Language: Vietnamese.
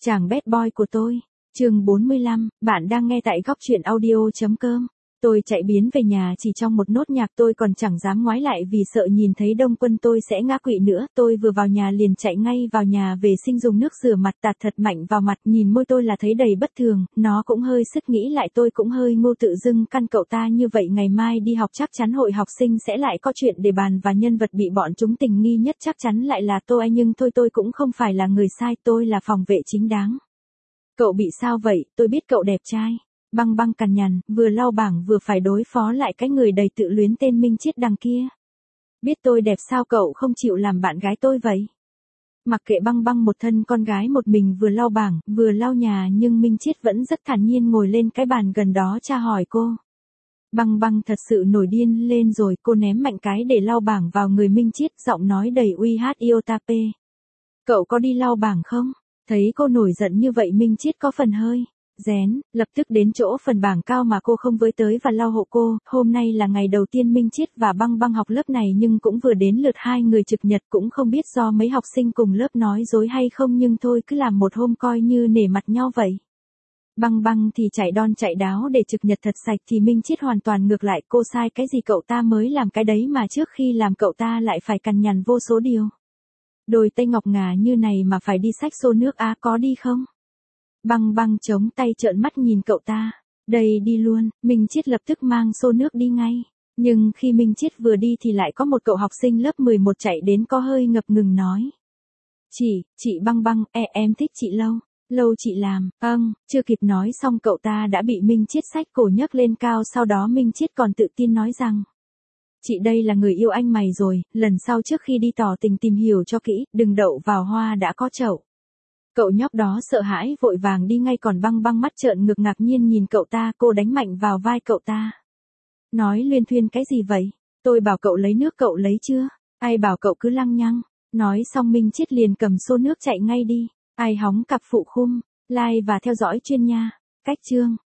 Chàng bad boy của tôi. Chương 45, bạn đang nghe tại góc truyện audio.com. Tôi chạy biến về nhà chỉ trong một nốt nhạc, tôi còn chẳng dám ngoái lại vì sợ nhìn thấy Đông Quân tôi sẽ ngã quỵ nữa. Tôi vừa vào nhà liền chạy ngay vào nhà vệ sinh dùng nước rửa mặt tạt thật mạnh vào mặt, nhìn môi tôi là thấy đầy bất thường, nó cũng hơi sứt, nghĩ lại tôi cũng hơi ngu, tự dưng căn cậu ta như vậy ngày mai đi học chắc chắn hội học sinh sẽ lại có chuyện để bàn và nhân vật bị bọn chúng tình nghi nhất chắc chắn lại là tôi. Nhưng thôi, tôi cũng không phải là người sai, tôi là phòng vệ chính đáng. Cậu bị sao vậy? Tôi biết cậu đẹp trai. Băng Băng cằn nhằn, vừa lau bảng vừa phải đối phó lại cái người đầy tự luyến tên Minh Chiết đằng kia. Biết tôi đẹp sao cậu không chịu làm bạn gái tôi vậy? Mặc kệ Băng Băng một thân con gái một mình vừa lau bảng, vừa lau nhà, nhưng Minh Chiết vẫn rất thản nhiên ngồi lên cái bàn gần đó tra hỏi cô. Băng Băng thật sự nổi điên lên rồi, cô ném mạnh cái để lau bảng vào người Minh Chiết, giọng nói đầy uy hát Iotape. Cậu có đi lau bảng không? Thấy cô nổi giận như vậy, Minh Chiết có phần hơi rén, lập tức đến chỗ phần bảng cao mà cô không với tới và lau hộ cô. Hôm nay là ngày đầu tiên Minh Chiết và Băng Băng học lớp này, nhưng cũng vừa đến lượt hai người trực nhật, cũng không biết do mấy học sinh cùng lớp nói dối hay không, nhưng thôi cứ làm một hôm coi như nể mặt nhau vậy. Băng Băng thì chạy đon chạy đáo để trực nhật thật sạch, thì Minh Chiết hoàn toàn ngược lại, cô sai cái gì cậu ta mới làm cái đấy mà trước khi làm cậu ta lại phải cằn nhằn vô số điều. Đôi tay ngọc ngà như này mà phải đi xách xô nước á, có đi không? Băng Băng chống tay trợn mắt nhìn cậu ta. Đây, đi luôn. Minh Chiết lập tức mang xô nước đi ngay. Nhưng khi Minh Chiết vừa đi thì lại có một cậu học sinh lớp 11 chạy đến, có hơi ngập ngừng nói. Chị Băng Băng, em thích chị Lâu. Lâu chị làm, chưa kịp nói xong cậu ta đã bị Minh Chiết xách cổ nhấc lên cao, sau đó Minh Chiết còn tự tin nói rằng. Chị đây là người yêu anh mày rồi, lần sau trước khi đi tỏ tình tìm hiểu cho kỹ, đừng đậu vào hoa đã có chậu. Cậu nhóc đó sợ hãi vội vàng đi ngay, còn Băng Băng mắt trợn ngược ngạc nhiên nhìn cậu ta, cô đánh mạnh vào vai cậu ta. Nói luyên thuyên cái gì vậy? Tôi bảo cậu lấy nước cậu lấy chưa? Ai bảo cậu cứ lăng nhăng? Nói xong Minh Chiết liền cầm xô nước chạy ngay đi. Ai hóng cặp phụ khum, like và theo dõi chuyên nha. Cách chương.